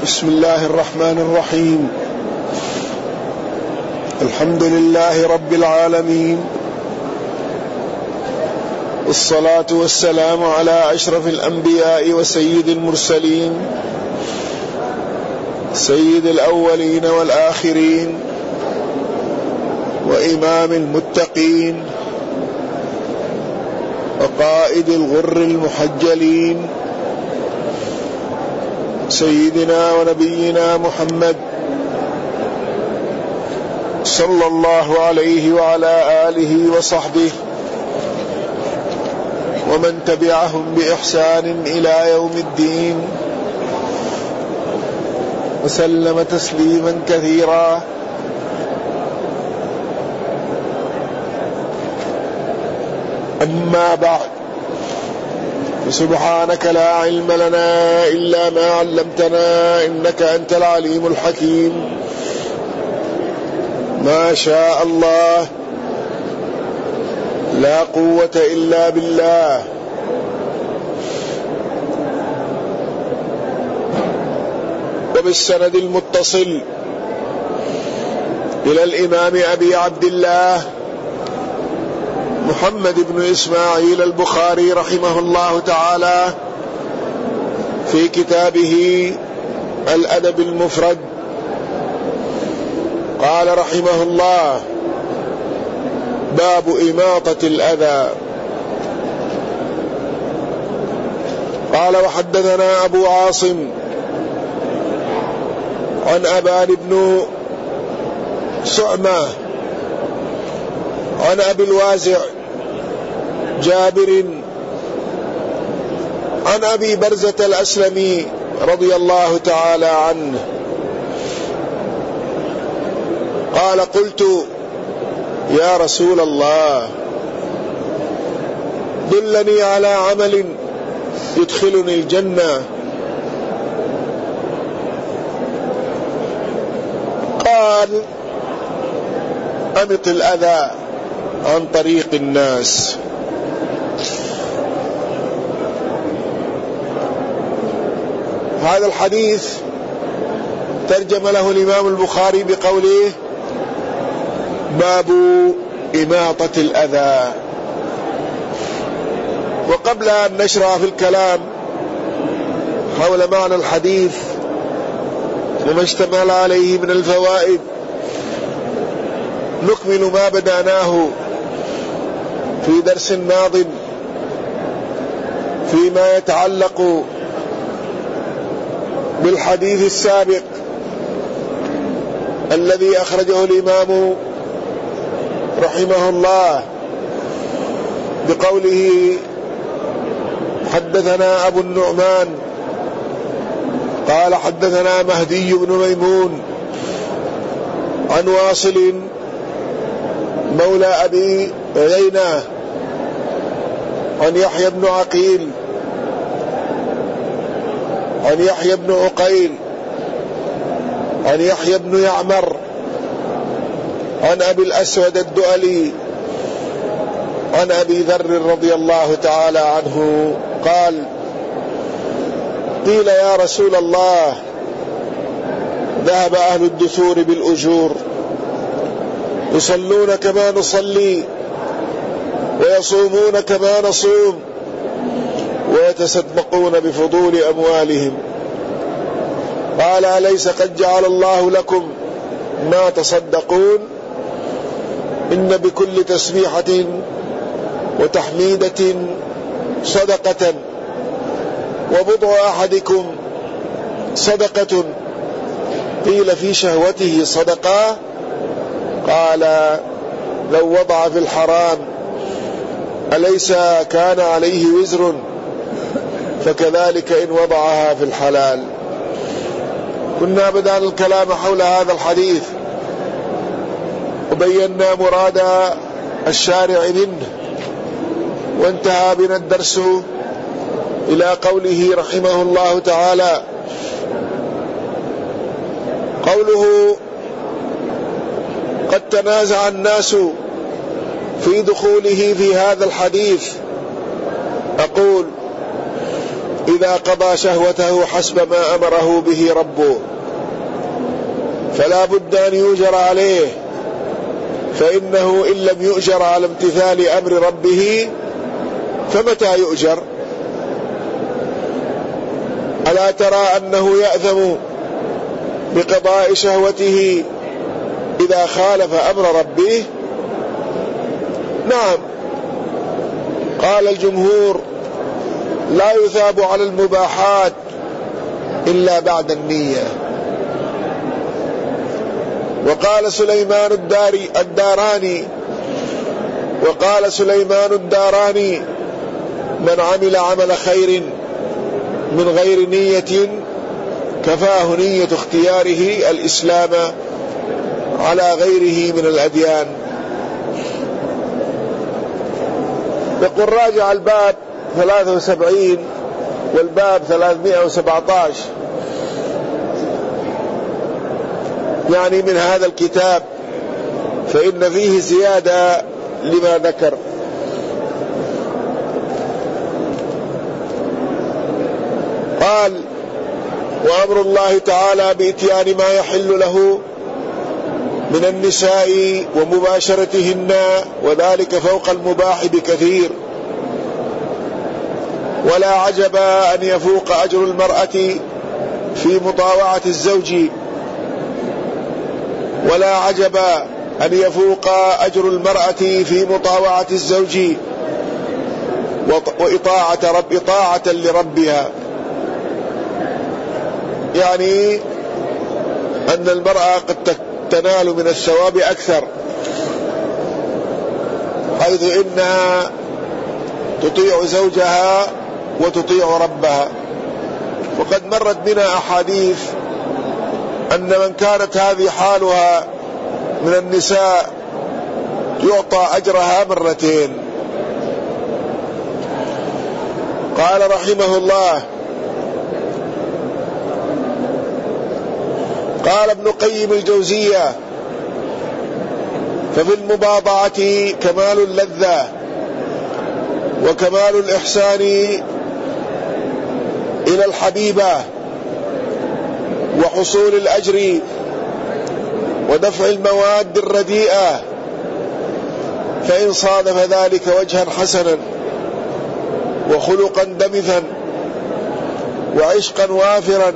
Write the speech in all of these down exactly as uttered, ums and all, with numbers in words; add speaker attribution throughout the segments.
Speaker 1: بسم الله الرحمن الرحيم. الحمد لله رب العالمين، والصلاة والسلام على أشرف الأنبياء وسيد المرسلين، سيد الأولين والآخرين، وإمام المتقين، وقائد الغر المحجلين، سيدنا ونبينا محمد صلى الله عليه وعلى آله وصحبه ومن تبعهم بإحسان إلى يوم الدين، وسلم تسليما كثيرا. أما بعد، سبحانك لا علم لنا إلا ما علمتنا إنك أنت العليم الحكيم. ما شاء الله لا قوة إلا بالله. وبالسند المتصل إلى الإمام أبي عبد الله محمد بن إسماعيل البخاري رحمه الله تعالى في كتابه الأدب المفرد، قال رحمه الله: باب إماطة الأذى. قال: وحدثنا أبو عاصم عن أبان بن سعمة عن أبي الوازع جابر عن أبي برزة الأسلمي رضي الله تعالى عنه قال: قلت: يا رسول الله، دلني على عمل يدخلني الجنة. قال: أمط الأذى عن طريق الناس. هذا الحديث ترجم له الإمام البخاري بقوله: باب إماطة الأذى. وقبل أن نشرع في الكلام حول معنى الحديث وما اشتمل عليه من الفوائد، نكمل ما بدأناه في درس ماض فيما يتعلق بالحديث السابق الذي أخرجه الإمام رحمه الله بقوله: حدثنا أبو النعمان قال: حدثنا مهدي بن ميمون عن واصل مولى أبي عيينة عن يحيى بن عقيل عن يحيى بن عقيل عن يحيى بن يعمر عن أبي الأسود الدؤلي عن أبي ذر رضي الله تعالى عنه قال: قيل: يا رسول الله، ذهب أهل الدثور بالأجور، يصلون كما نصلي ويصومون كما نصوم ويتصدقون بفضول أموالهم. قال: أليس قد جعل الله لكم ما تصدقون؟ إن بكل تسبيحة وتحميدة صدقة، وبضع أحدكم صدقة. قيل: في شهوته صدقة؟ قال: لو وضع في الحرام أليس كان عليه وزر؟ فكذلك إن وضعها في الحلال. كنا بدأنا الكلام حول هذا الحديث وبينا مراد الشارع منه، وانتهى بنا الدرس إلى قوله رحمه الله تعالى: قوله: قد تنازع الناس في دخوله في هذا الحديث. أقول: إذا قضى شهوته حسب ما أمره به ربه، فلا بد أن يؤجر عليه، فإنه إن لم يؤجر على امتثال أمر ربه فمتى يؤجر؟ ألا ترى أنه يأثم بقضاء شهوته إذا خالف أمر ربه؟ نعم، قال الجمهور لا يثاب على المباحات إلا بعد النية. وقال سليمان الداري الداراني وقال سليمان الداراني من عمل عمل خير من غير نية كفاه نية اختياره الإسلام على غيره من الأديان. يقول راجع الباب ثلاثة وسبعين والباب ثلاثمائة وسبعة عشر يعني من هذا الكتاب، فإن فيه زيادة لما ذكر. قال وأمر الله تعالى بإتيان ما يحل له من النساء ومباشرتهن، وذلك فوق المباح بكثير، ولا عجب أن يفوق أجر المرأة في مطاوعة الزوج ولا عجب أن يفوق أجر المرأة في مطاوعة الزوج وإطاعة رب إطاعة لربها، يعني أن المرأة قد تنال من الثواب أكثر، حيث إنها تطيع زوجها وتطيع ربها. وقد مرت بنا أحاديث أن من كانت هذه حالها من النساء يعطى أجرها مرتين. قال رحمه الله قال ابن قيم الجوزية ففي المباضعة كمال اللذة وكمال الإحسان إلى الحبيبة وحصول الأجر ودفع المواد الرديئة، فإن صادف ذلك وجها حسنا وخلقا دمثا وعشقا وافرا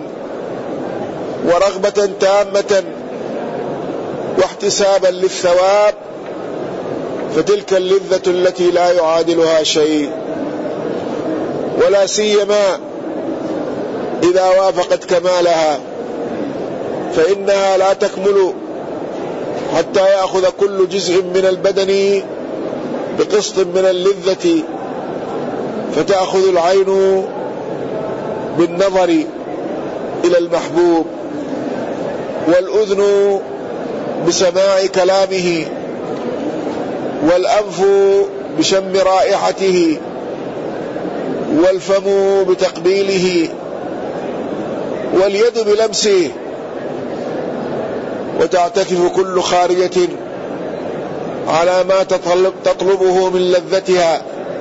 Speaker 1: ورغبة تامة واحتسابا للثواب، فتلك اللذة التي لا يعادلها شيء، ولا سيما إذا وافقت كمالها، فإنها لا تكمل حتى يأخذ كل جزء من البدن بقسط من اللذة، فتأخذ العين بالنظر إلى المحبوب، والأذن بسماع كلامه، والأنف بشم رائحته، والفم بتقبيله، واليد بلمسه، وتعتكف كل خارجة على ما تطلب تطلبه من لذتها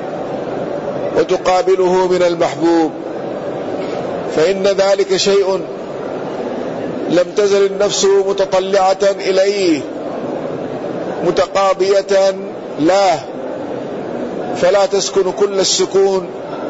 Speaker 1: وتقابله من المحبوب، فإن ذلك شيء لم تزل النفس متطلعة إليه متقاضية له، فلا تسكن كل السكون،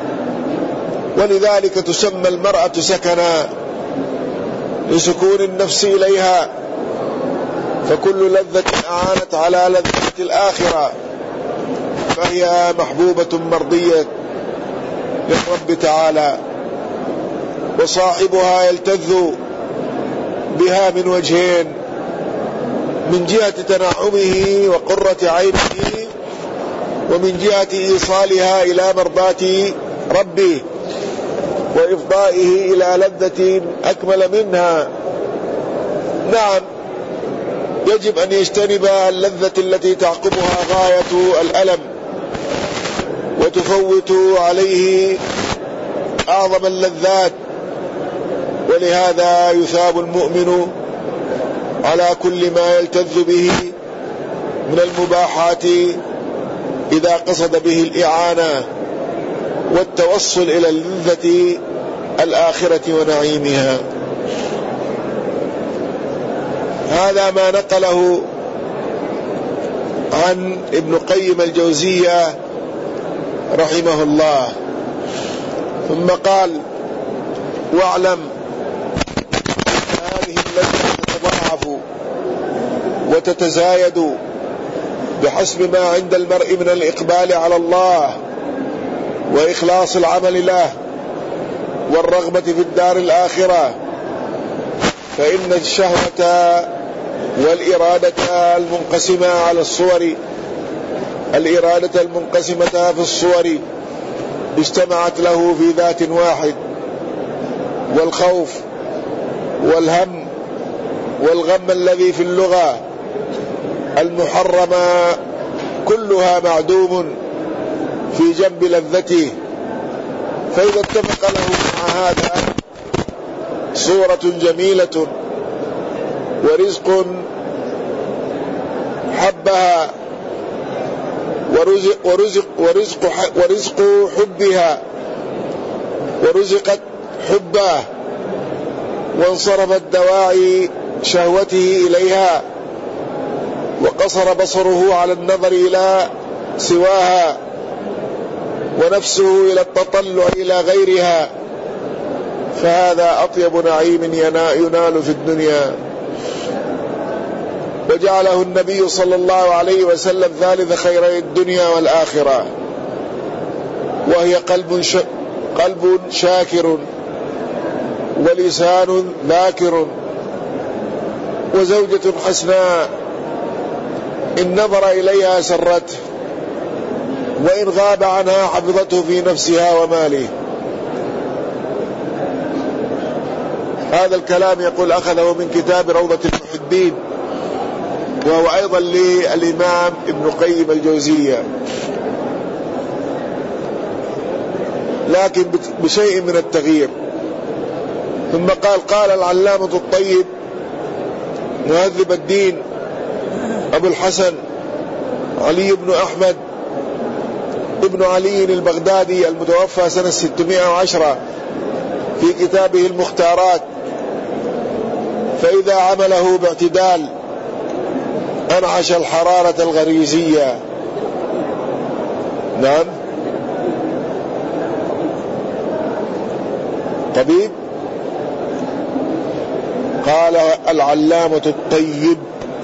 Speaker 1: ولذلك تسمى المرأة سكنا لسكون النفس إليها، فكل لذة أعانت على لذة الآخرة فهي محبوبة مرضية للرب تعالى، وصاحبها يلتذ بها من وجهين: من جهة تنعمه وقرة عينه، ومن جهة إيصالها إلى مرضاة ربه وإفضائه إلى لذة أكمل منها. نعم، يجب أن يجتنب اللذة التي تعقبها غاية الألم وتفوت عليه أعظم اللذات، ولهذا يثاب المؤمن على كل ما يلتذ به من المباحات إذا قصد به الإعانة والتوصل إلى اللذة الآخرة ونعيمها. هذا ما نقله عن ابن قيم الجوزية رحمه الله. ثم قال: واعلم هذه اللذة تتضاعف وتتزايد بحسب ما عند المرء من الإقبال على الله وإخلاص العمل له والرغبة في الدار الآخرة، فإن الشهوة والإرادة المنقسمة على الصور الإرادة المنقسمة في الصور اجتمعت له في ذات واحد، والخوف والهم والغم الذي في اللغة المحرمة كلها معدوم في جنب لذته. فإذا اتفق له مع هذا صورة جميلة ورزق حبها ورزق ورزق ورزق ورزق حبها ورزقت حبه، وانصرفت دواعي شهوته إليها، وقصر بصره على النظر إلى سواها، ونفسه إلى التطلع إلى غيرها، فهذا أطيب نعيم ينال في الدنيا. وجعله النبي صلى الله عليه وسلم ثالث خيري الدنيا والآخرة، وهي قلب ش... قلب شاكر ولسان ذاكر وزوجة حسناء إن نظر إليها سرته، وإن غاب عنها حفظته في نفسها وماله. هذا الكلام يقول أخذه من كتاب روضة المحبين، وهو أيضا للإمام ابن قيم الجوزية، لكن بشيء من التغيير. ثم قال: قال العلامة الطيب مهذب الدين أبو الحسن علي بن أحمد ابن علي البغدادي المتوفى سنة ستمائة وعشرة في كتابه المختارات: فإذا عمله باعتدال أنعش الحرارة الغريزية. نعم، طبيب. قال العلامة الطيب،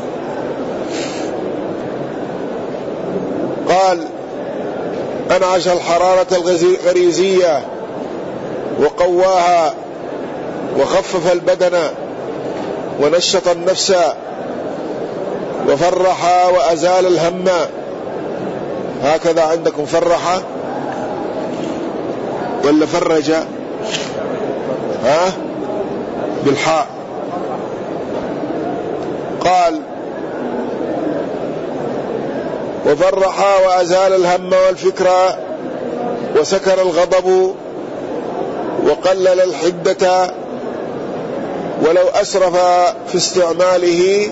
Speaker 1: قال: أنعش الحرارة الغريزية وقواها وخفف البدن ونشط النفس وفرح وأزال الهم. هكذا عندكم فرح ولا فرج؟ ها بالحاء. قال: وفرح وأزال الهم والفكرة وسكر الغضب وقلل الحدة، ولو أسرف في استعماله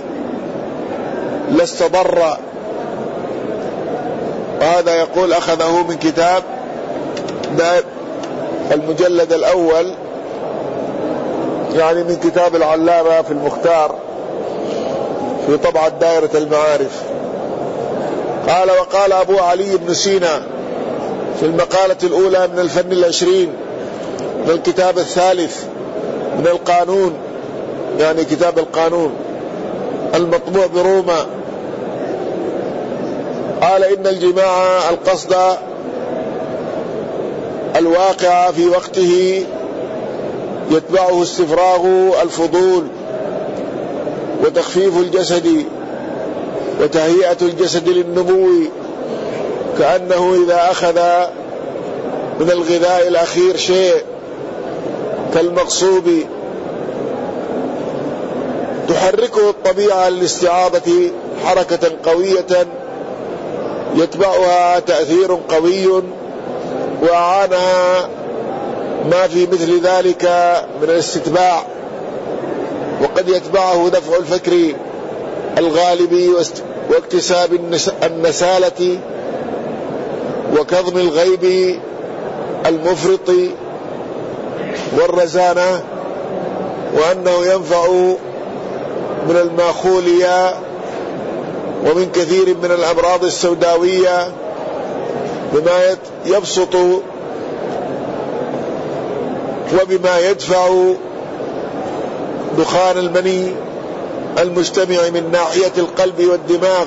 Speaker 1: لاستضر. وهذا يقول أخذه من كتاب المجلد الأول، يعني من كتاب العلامة في المختار في طبعة دائرة المعارف. قال: وقال أبو علي بن سينا في المقالة الأولى من الفن العشرين من الكتاب الثالث من القانون، يعني كتاب القانون المطبوع بروما، قال: إن الجماع القصد الواقع في وقته يتبعه استفراغ الفضول وتخفيف الجسد وتهيئة الجسد للنمو، كأنه إذا أخذ من الغذاء الأخير شيء كالمغصوب تحركه الطبيعة للاستعاضة حركة قوية يتبعها تأثير قوي، وأعانها ما في مثل ذلك من الاستتباع، وقد يتبعه دفع الفكر الغالب واكتساب النسالة وكظم الغيب المفرط والرزانة، وأنه ينفع من الماخولية ومن كثير من الأمراض السوداوية بما يبسط وبما يدفع دخان المني المجتمع من ناحية القلب والدماغ،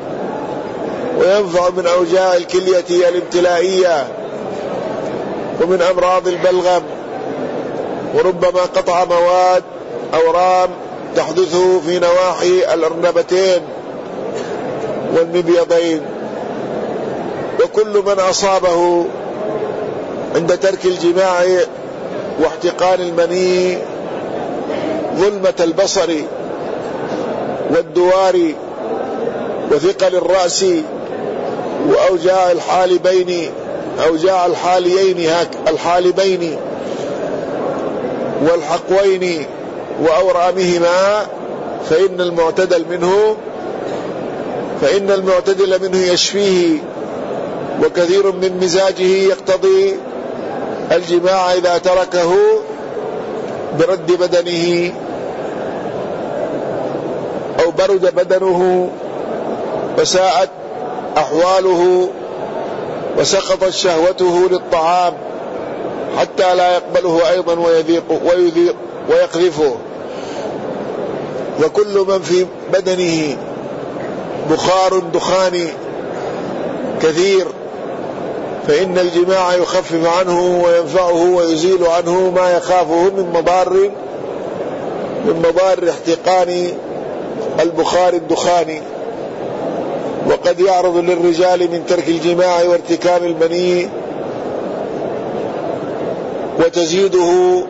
Speaker 1: وينفع من أوجاع الكلية الامتلائية ومن أمراض البلغم، وربما قطع مواد أورام تحدث في نواحي الأرنبتين والمبيضين. وكل من أصابه عند ترك الجماع واحتقان المني ظلمة البصر والدوار وثقل الرأس وأوجاع الحالبين أوجاع الحاليين الحالبين والحقوين وأورامهما فإن المعتدل منه فإن المعتدل منه يشفيه، وكثير من مزاجه يقتضي الجماع إذا تركه برد بدنه أو برد بدنه وساءت أحواله وسقطت شهوته للطعام حتى لا يقبله أيضا ويذيق ويذيق ويقذفه. وكل من في بدنه بخار دخاني كثير فإن الجماع يخفف عنه وينفعه ويزيل عنه ما يخافه من مضار من مضار احتقان البخار الدخاني. وقد يعرض للرجال من ترك الجماع وارتكاب المني وتزييده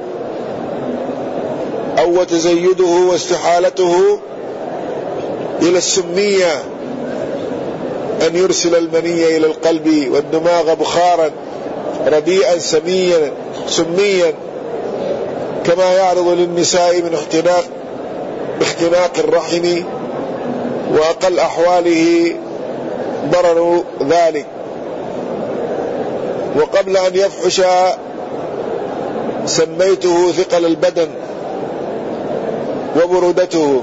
Speaker 1: أو وتزيده واستحالته إلى السمية أن يرسل المني إلى القلب والدماغ بخارا رديئا سميا سميا، كما يعرض للنساء من اختناق اختناق الرحم، وأقل أحواله ضرر ذلك. وقبل أن يفحش سميته ثقل البدن وبرودته،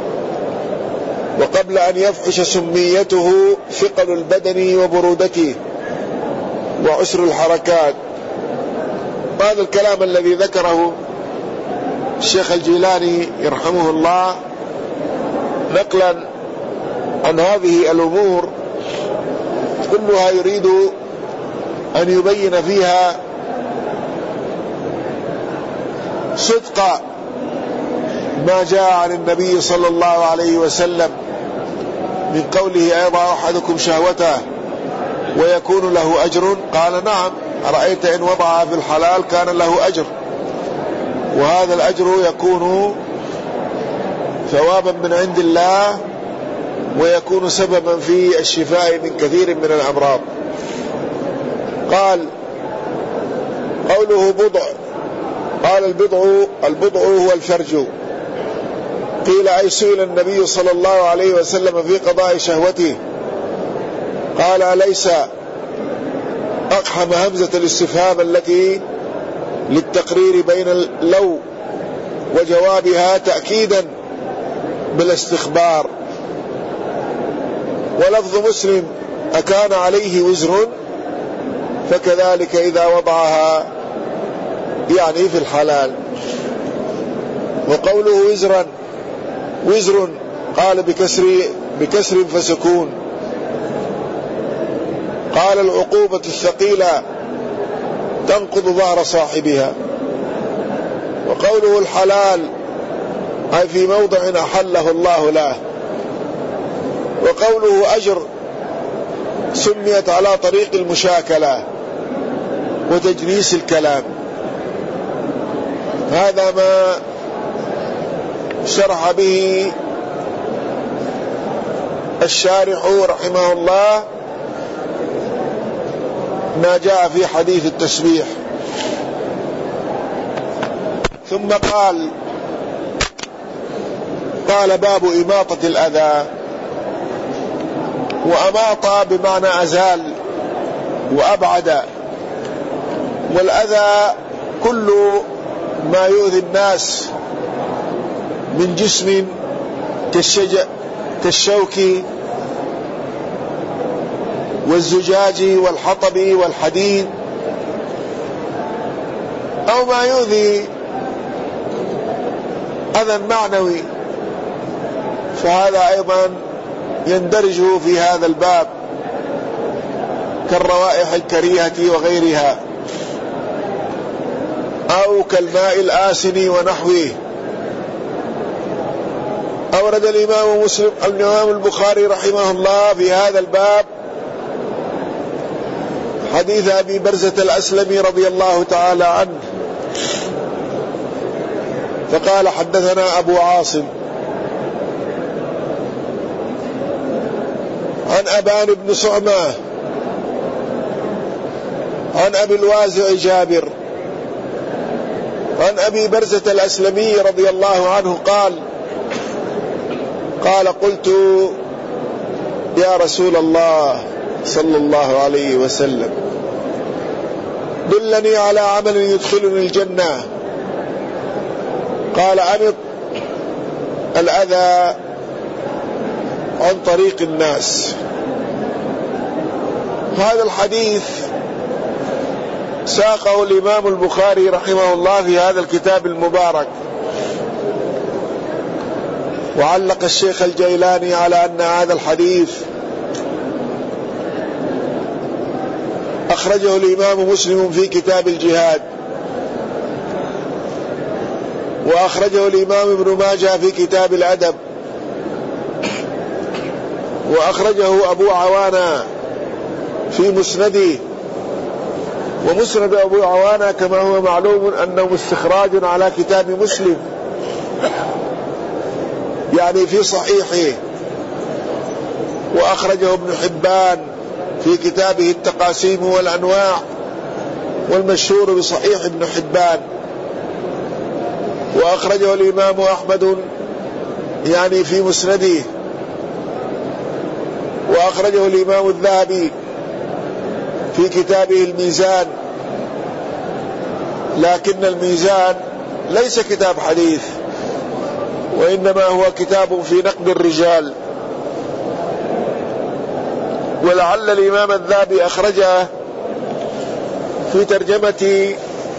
Speaker 1: وقبل أن يفحش سميته ثقل البدن وبرودته وعسر الحركات. هذا الكلام الذي ذكره الشيخ الجيلاني يرحمه الله نقلا عن هذه الأمور كلها يريد أن يبين فيها صدق ما جاء عن النبي صلى الله عليه وسلم من قوله أيضا أحدكم شهوته ويكون له أجر؟ قال نعم، أرأيت إن وضعها في الحلال كان له أجر، وهذا الأجر يكون ثوابا من عند الله ويكون سببا في الشفاء من كثير من الأمراض. قال قوله بضع، قال البضع البضع هو الفرج. قيل أي سئل النبي صلى الله عليه وسلم في قضاء شهوته قال أليس أقحم همزة الاستفهام التي للتقرير بين اللو وجوابها تأكيدا بالاستخبار. ولفظ مسلم أكان عليه وزر، فكذلك إذا وضعها يعني في الحلال. وقوله وزرا وزر قال بكسر بكسر فسكون. قال العقوبة الثقيلة تنقض ظهر صاحبها. وقوله الحلال أي في موضع أحله الله له. وقوله أجر سميت على طريق المشاكلة وتجنيس الكلام. هذا ما شرح به الشارح رحمه الله ما جاء في حديث التسبيح. ثم قال قال باب إماطة الأذى. وأماط بمعنى أزال وأبعد، والأذى كل ما يؤذي الناس من جسم كالشجر كالشوك والزجاج والحطب والحديد، أو ما يؤذي أذى معنوي، فهذا أيضا يندرج في هذا الباب كالروائح الكريهة وغيرها، أو كالماء الآسن ونحوه. أورد الإمام مسلم الإمام البخاري رحمه الله في هذا الباب حديث أبي برزة الأسلمي رضي الله تعالى عنه، فقال: حدثنا أبو عاصم عن أبان بن صعمة عن أبي الوازع جابر عن أبي برزة الأسلمي رضي الله عنه قال: قال قلت: يا رسول الله صلى الله عليه وسلم، دلني على عمل يدخلني الجنة. قال: أمط الأذى عن طريق الناس. هذا الحديث ساقه الإمام البخاري رحمه الله في هذا الكتاب المبارك، وعلق الشيخ الجيلاني على أن هذا الحديث أخرجه الإمام مسلم في كتاب الجهاد، وأخرجه الإمام ابن ماجه في كتاب الأدب، وأخرجه أبو عوانة في مسنده. ومسند أبو عوانة كما هو معلوم أنه استخراج على كتاب مسلم، يعني في صحيحه. وأخرجه ابن حبان في كتابه التقاسيم والأنواع، والمشهور بصحيح ابن حبان. وأخرجه الإمام أحمد يعني في مسنده. وأخرجه الإمام الذهبي في كتابه الميزان، لكن الميزان ليس كتاب حديث، وإنما هو كتاب في نقد الرجال. ولعل الإمام الذهبي أخرجه في ترجمة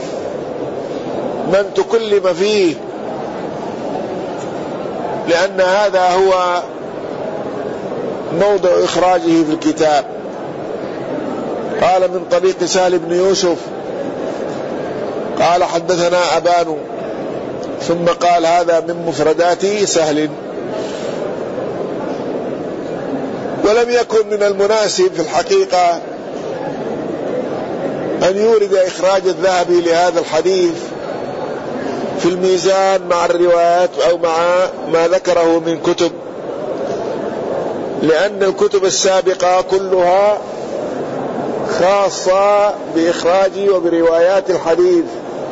Speaker 1: من تكلم فيه، لأن هذا هو موضع إخراجه في الكتاب. قال: من طريق سهل بن يوسف قال: حدثنا أبان، ثم قال: هذا من مفردات سهل. ولم يكن من المناسب في الحقيقة أن يورد إخراج الذهبي لهذا الحديث في الميزان مع الروايات أو مع ما ذكره من كتب، لأن الكتب السابقة كلها خاصة بإخراج وبروايات الحديث.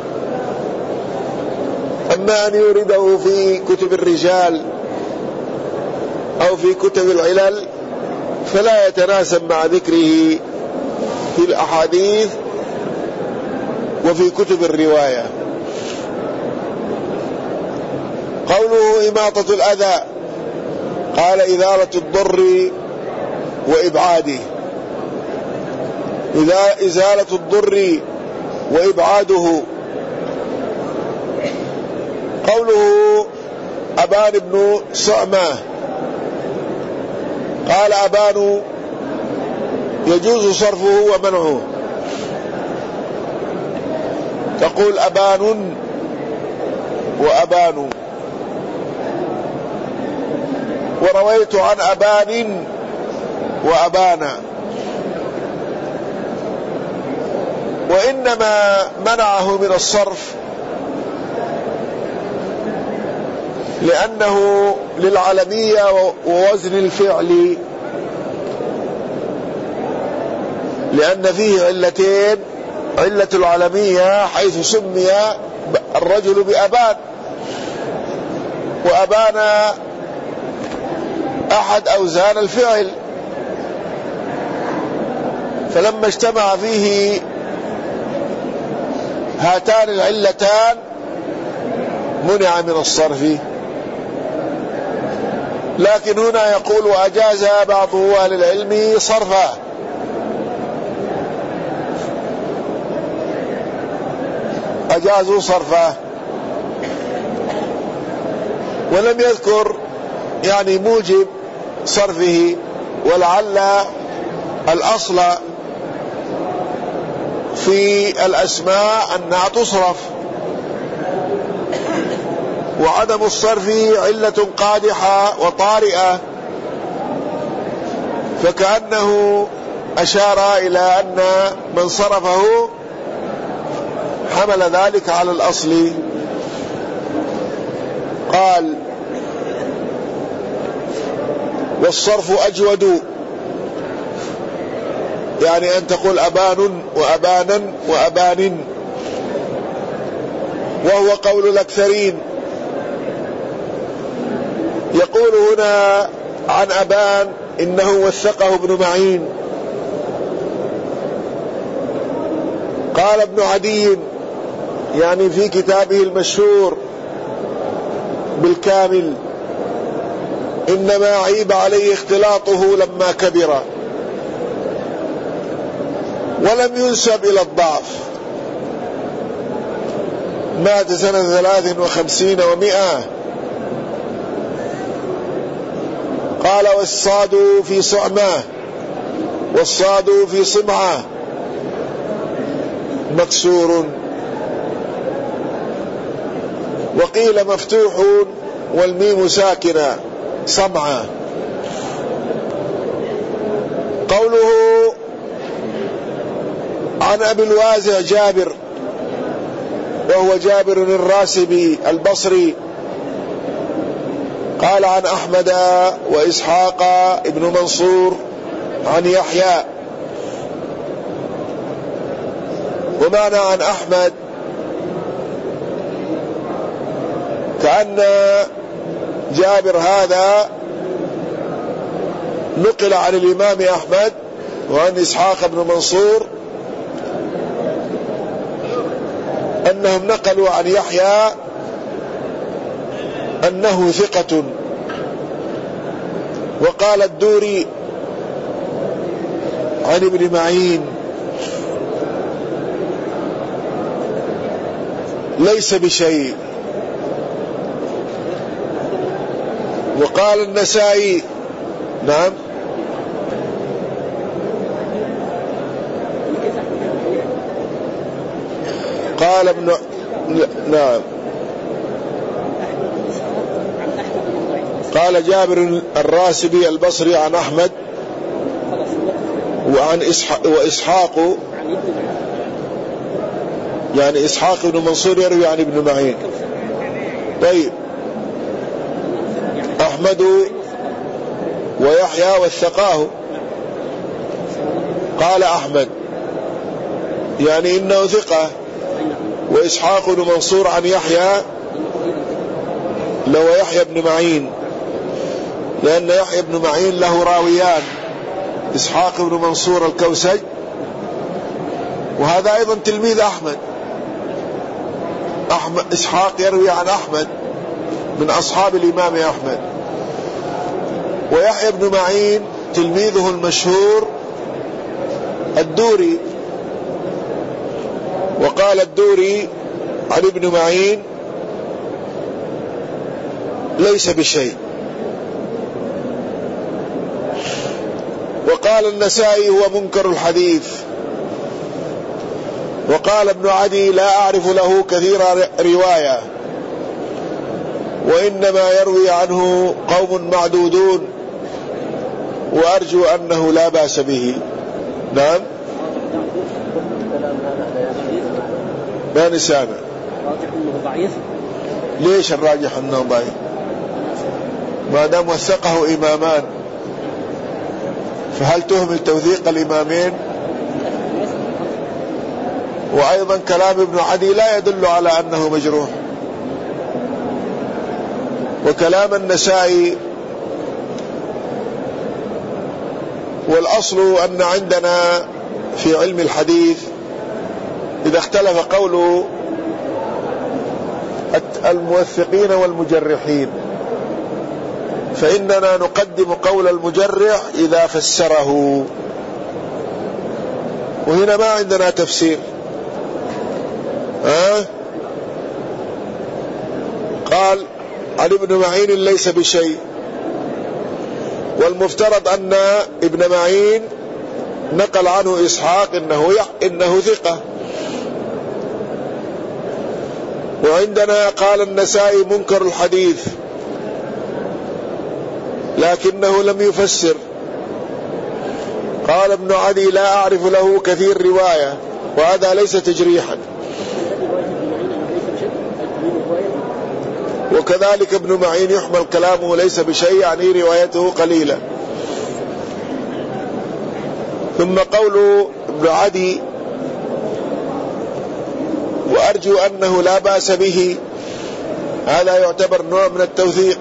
Speaker 1: أما أن يورده في كتب الرجال أو في كتب العلل فلا يتناسب مع ذكره في الأحاديث وفي كتب الرواية. قوله: إماطة الأذى، قال: إزالة الضر وإبعاده. إذا إزالة الضر وإبعاده. قوله: أبان بن صعمة، قال: أبان يجوز صرفه ومنعه، تقول أبان وأبان. ورويت عن أبان وأبانا. وإنما منعه من الصرف لأنه للعلمية ووزن الفعل، لأن فيه علتين: علة العلمية حيث سمي الرجل بأبان، وأبان أحد أوزان الفعل، فلما اجتمع فيه هاتان العلتان منع من الصرف. لكن هنا يقول وأجاز بعض أهل العلم صرفه، أجازوا صرفه، ولم يذكر يعني موجب صرفه، ولعل الأصل في الأسماء أنها تصرف، وعدم الصرف علة قادحة وطارئة، فكأنه أشار إلى أن من صرفه حمل ذلك على الأصل. قال والصرف أجود، يعني أن تقول أبان وأبانا وأبان، وهو قول الأكثرين. يقول هنا عن أبان إنه وثقه ابن معين. قال ابن عدي يعني في كتابه المشهور بالكامل إنما عيب عليه اختلاطه لما كبر، ولم ينسب إلى الضعف، مات سنة ثلاث وخمسين ومئة. قال والصاد في صعمة والصاد في صمعة مكسور، وقيل مفتوح والميم ساكنة صمعة. قوله عن أبي الوازع جابر، وهو جابر الراسبي البصري، قال عن أحمد وإسحاق ابن منصور عن يحيى. ومعنى عن أحمد كأن جابر هذا نقل عن الإمام أحمد وعن إسحاق بن منصور أنهم نقلوا عن يحيى أنه ثقة. وقال الدوري عن ابن معين ليس بشيء. وقال النسائي نعم قال ابن نعم قال جابر الراسبي البصري عن أحمد وعن إسحاق وإسحاق يعني إسحاق بن منصور يروي عن ابن معين. طيب أحمد ويحيى وثقاه. قال أحمد يعني إنه ثقة، وإسحاق بن منصور عن يحيى لو يحيى بن معين، لأن يحيى بن معين له راويان، إسحاق بن منصور الكوسج، وهذا أيضا تلميذ أحمد. أحمد إسحاق يروي عن أحمد من أصحاب الإمام أحمد، ويحيى بن معين تلميذه المشهور الدوري. وقال الدوري عن ابن معين ليس بشيء. وقال النسائي هو منكر الحديث. وقال ابن عدي لا أعرف له كثير رواية، وإنما يروي عنه قوم معدودون، وأرجو أنه لا بأس به. نعم ما نسانا. ليش الراجح أنه ضعيف؟ ما دام وثقه إمامان، فهل تهمل توثيق الإمامين؟ وأيضا كلام ابن عدي لا يدل على أنه مجروح. وكلام النسائي، والأصل أن عندنا في علم الحديث إذا اختلف قول الموثقين والمجرحين فإننا نقدم قول المجرح إذا فسره، وهنا ما عندنا تفسير. ها؟ قال عن ابن معين ليس بشيء، والمفترض أن ابن معين نقل عنه إسحاق إنه إنه ثقة. وعندنا قال النسائي منكر الحديث لكنه لم يفسر. قال ابن عدي لا أعرف له كثير رواية، وهذا ليس تجريحا. وكذلك ابن معين يحمل كلامه ليس بشيء، يعني روايته قليلة. ثم قول ابن عدي وأرجو أنه لا بأس به، هذا يعتبر نوع من التوثيق.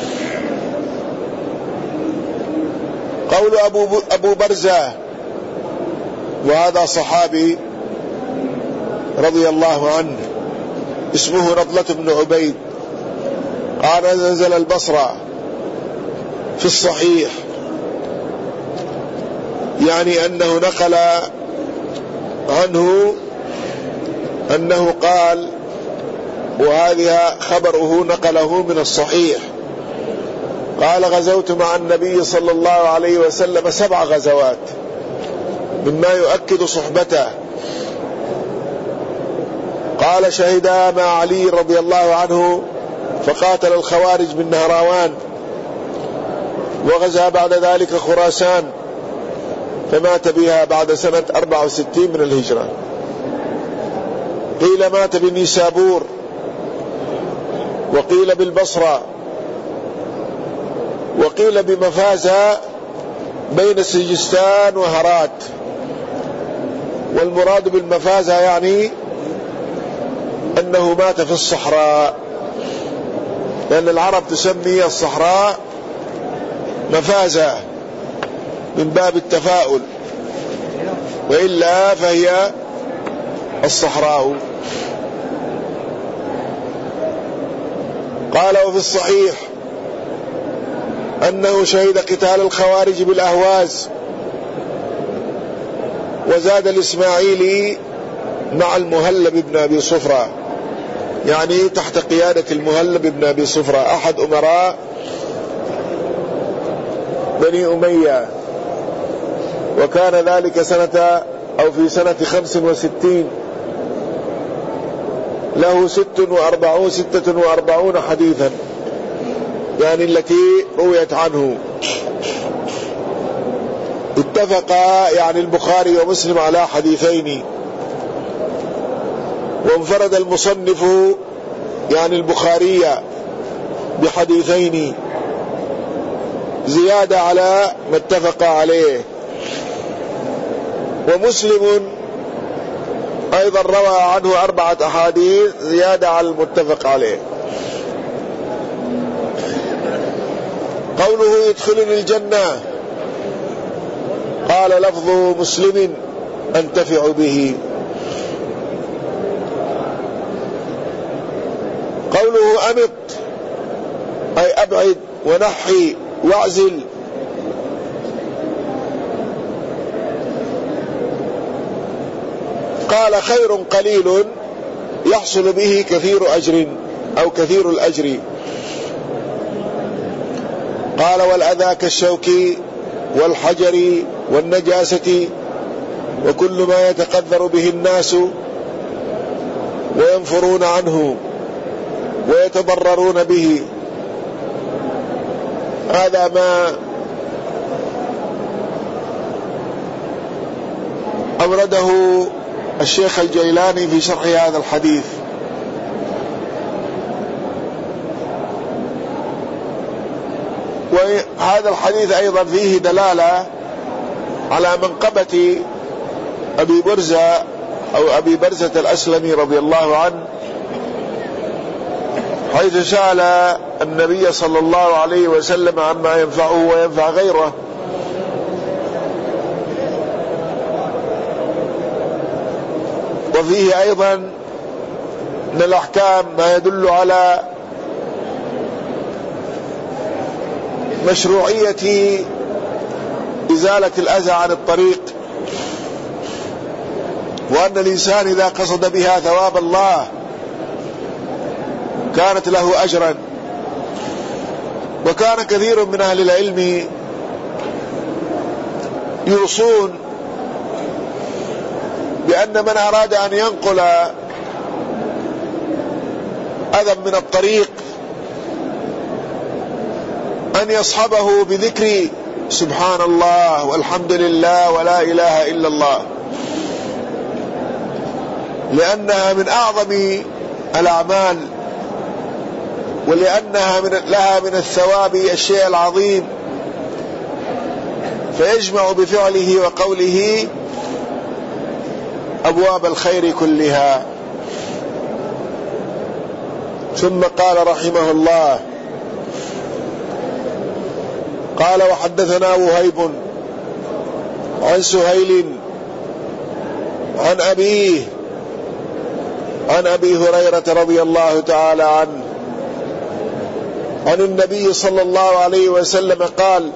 Speaker 1: قول أبو, أبو برزة، وهذا صحابي رضي الله عنه اسمه نضلة بن عبيد، قال نزل البصرة في الصحيح، يعني أنه نقل عنه أنه قال، وهذا خبره نقله من الصحيح، قال غزوت مع النبي صلى الله عليه وسلم سبع غزوات، مما يؤكد صحبته. قال شهدا مع علي رضي الله عنه فقاتل الخوارج من نهراوان، وغزا بعد ذلك خراسان فمات بها بعد سنة أربعة وستين من الهجرة. قيل مات بنيسابور، وقيل بالبصرة، وقيل بمفازة بين سجستان وهرات. والمراد بالمفازة يعني أنه مات في الصحراء، لأن العرب تسمي الصحراء مفازة من باب التفاؤل، وإلا فهي الصحراء. قال وفي الصحيح أنه شهد قتال الخوارج بالأهواز. وزاد الإسماعيلي مع المهلب بن أبي صفرة، يعني تحت قيادة المهلب بن أبي صفرة أحد أمراء بني أمية، وكان ذلك سنة أو في سنة خمس وستين. له ست وأربعون ستة وأربعون حديثا، يعني التي رويت عنه. اتفقا يعني البخاري ومسلم على حديثين، وانفرد المصنف يعني البخاري بحديثين زيادة على ما اتفق عليه. ومسلم أيضا روى عنه أربعة أحاديث زيادة على المتفق عليه. قوله يدخلني الجنة، قال لفظ مسلم أنتفع به. قوله أمط أي أبعد ونحي واعزل. قال خير قليل يحصل به كثير أجر أو كثير الأجر. قال والأذى كالشوك والحجر والنجاسة وكل ما يتقذر به الناس وينفرون عنه ويتضررون به. هذا ما أورده الشيخ الجيلاني في شرح هذا الحديث. وهذا الحديث أيضا فيه دلالة على منقبة أبي برزة أو أبي برزة الأسلمي رضي الله عنه، حيث سأل النبي صلى الله عليه وسلم عما ينفعه وينفع غيره. وفيه أيضا من الأحكام ما يدل على مشروعية إزالة الأذى عن الطريق، وأن الإنسان إذا قصد بها ثواب الله كانت له أجرا. وكان كثير من أهل العلم يوصون بأن من أراد أن ينقل أذى من الطريق أن يصحبه بذكر سبحان الله والحمد لله ولا إله إلا الله، لأنها من أعظم الأعمال، ولأنها من لها من الثواب الشيء العظيم، فيجمع بفعله وقوله أبواب الخير كلها. ثم قال رحمه الله: قال وحدثنا وهيب عن سهيل عن أبيه عن أبي هريرة رضي الله تعالى عنه عن النبي صلى الله عليه وسلم قال: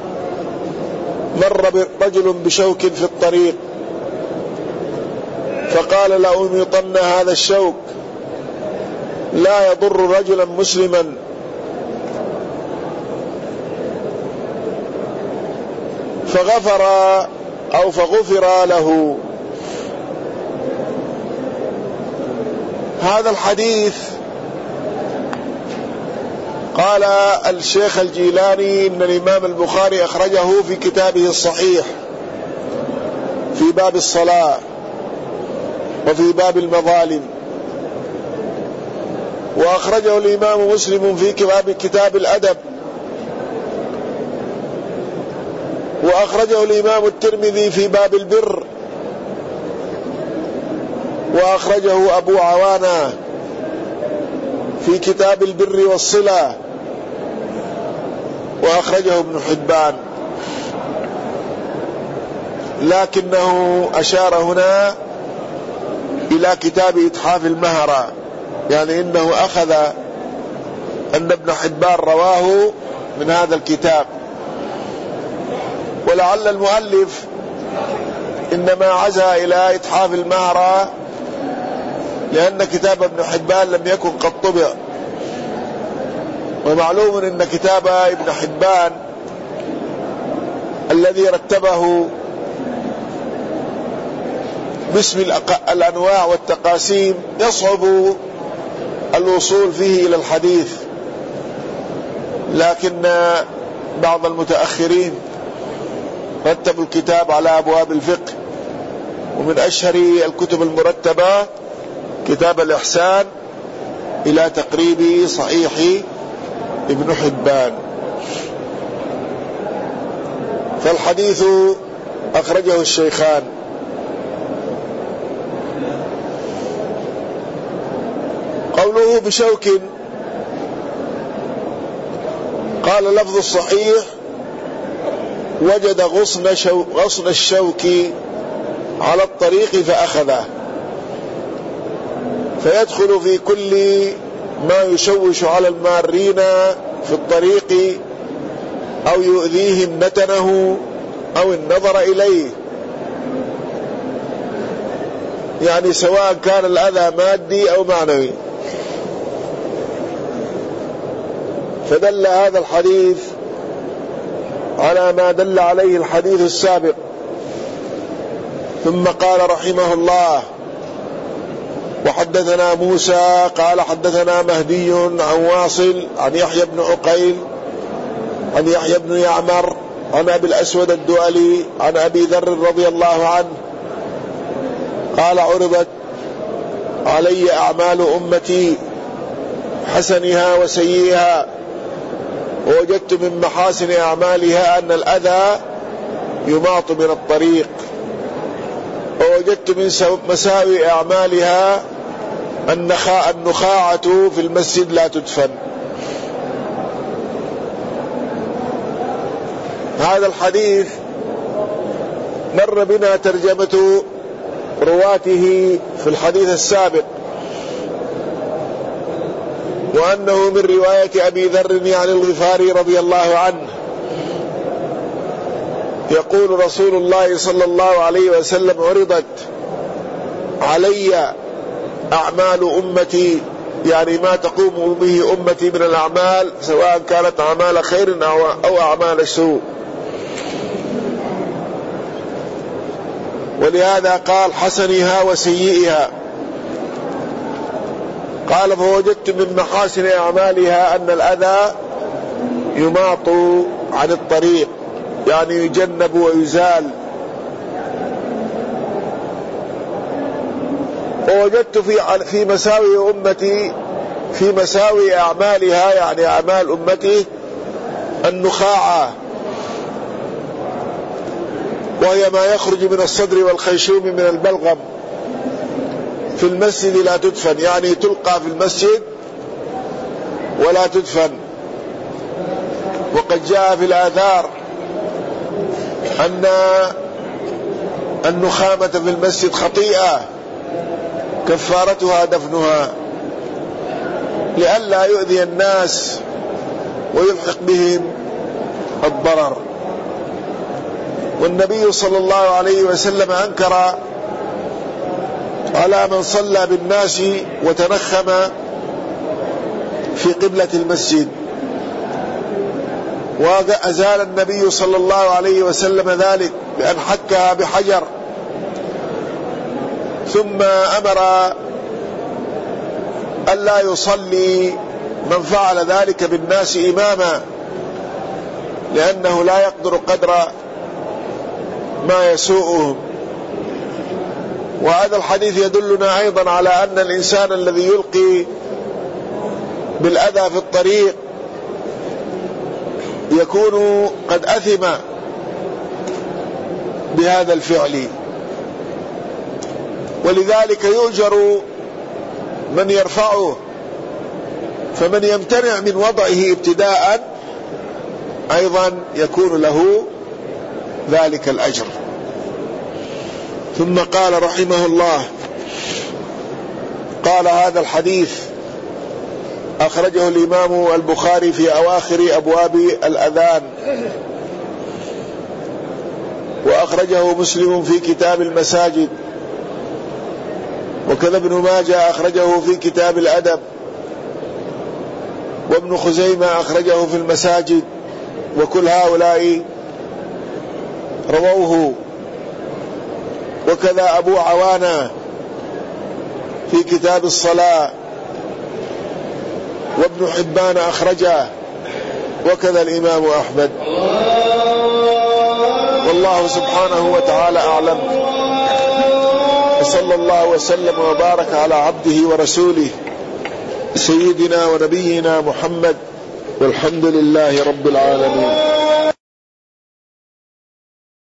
Speaker 1: مر رجل بشوك في الطريق فقال: لأميطن هذا الشوك لا يضر رجلا مسلما فغفر أو فغفر له. هذا الحديث قال الشيخ الجيلاني إن الإمام البخاري أخرجه في كتابه الصحيح في باب الصلاة وفي باب المظالم، وأخرجه الإمام مسلم في كتاب الأدب، وأخرجه الإمام الترمذي في باب البر، وأخرجه أبو عوانة في كتاب البر والصلة، وأخرجه ابن حبان، لكنه أشار هنا إلى كتاب إتحاف المهرة، يعني إنه أخذ أن ابن حبان رواه من هذا الكتاب. ولعل المؤلف إنما عزى إلى إتحاف المهرة لأن كتاب ابن حبان لم يكن قد طبع، ومعلوم أن كتاب ابن حبان الذي رتبه باسم الأنواع والتقاسيم يصعب الوصول فيه إلى الحديث، لكن بعض المتأخرين رتبوا الكتاب على أبواب الفقه، ومن أشهر الكتب المرتبة كتاب الإحسان إلى تقريب صحيح ابن حبان. فالحديث أخرجه الشيخان. قوله بشوك، قال لفظ الصحيح: وجد غصن, شو غصن الشوك على الطريق فأخذه، فيدخل في كل ما يشوش على المارين في الطريق أو يؤذيهم نتنه أو النظر إليه، يعني سواء كان الأذى مادي أو معنوي. فدل هذا الحديث على ما دل عليه الحديث السابق. ثم قال رحمه الله: وحدثنا موسى قال حدثنا مهدي عن واصل عن يحيى بن عقيل عن يحيى بن يعمر عن أبي الأسود الدؤلي عن أبي ذر رضي الله عنه قال: عرضت علي أعمال أمتي حسنها وسيئها، ووجدت من محاسن أعمالها أن الأذى يماط من الطريق، ووجدت من مساوئ أعمالها النخاعة في المسجد لا تدفن. هذا الحديث مر بنا ترجمة رواته في الحديث السابق، وأنه من رواية أبي ذر يعني الغفاري رضي الله عنه يقول رسول الله صلى الله عليه وسلم: عرضت علي أعمال أمتي، يعني ما تقوم به أمتي من الأعمال، سواء كانت أعمال خير أو أعمال سوء. ولهذا قال: حسنها وسيئها. قال: فوجدت من محاسن أعمالها أن الأذى يماط عن الطريق، يعني يجنب ويزال. ووجدت في في مساوي أمتي، في مساوي أعمالها يعني أعمال أمتي، النخاعة، وهي ما يخرج من الصدر والخيشوم من البلغم في المسجد لا تدفن، يعني تلقى في المسجد ولا تدفن. وقد جاء في الآثار أن النخامة في المسجد خطيئة كفارتها دفنها، لئلا يؤذي الناس ويلحق بهم الضرر. والنبي صلى الله عليه وسلم أنكر على من صلى بالناس وتنخم في قبلة المسجد، وأزال النبي صلى الله عليه وسلم ذلك بأن حكها بحجر، ثم أمر ألا يصلي من فعل ذلك بالناس إماما، لأنه لا يقدر قدر ما يسوءهم. وهذا الحديث يدلنا أيضا على أن الإنسان الذي يلقي بالأذى في الطريق يكون قد أثم بهذا الفعل، ولذلك يؤجر من يرفعه، فمن يمتنع من وضعه ابتداء أيضا يكون له ذلك الأجر. ثم قال رحمه الله: قال: هذا الحديث أخرجه الإمام البخاري في أواخر أبواب الأذان، وأخرجه مسلم في كتاب المساجد، وكذا ابن ماجه أخرجه في كتاب الأدب، وابن خزيمة أخرجه في المساجد، وكل هؤلاء رووه، وكذا أبو عوانة في كتاب الصلاة، وابن حبان أخرجه، وكذا الإمام أحمد. والله سبحانه وتعالى أعلم، وصلى الله وسلم وبارك على عبده ورسوله سيدنا ونبينا محمد، والحمد لله رب العالمين.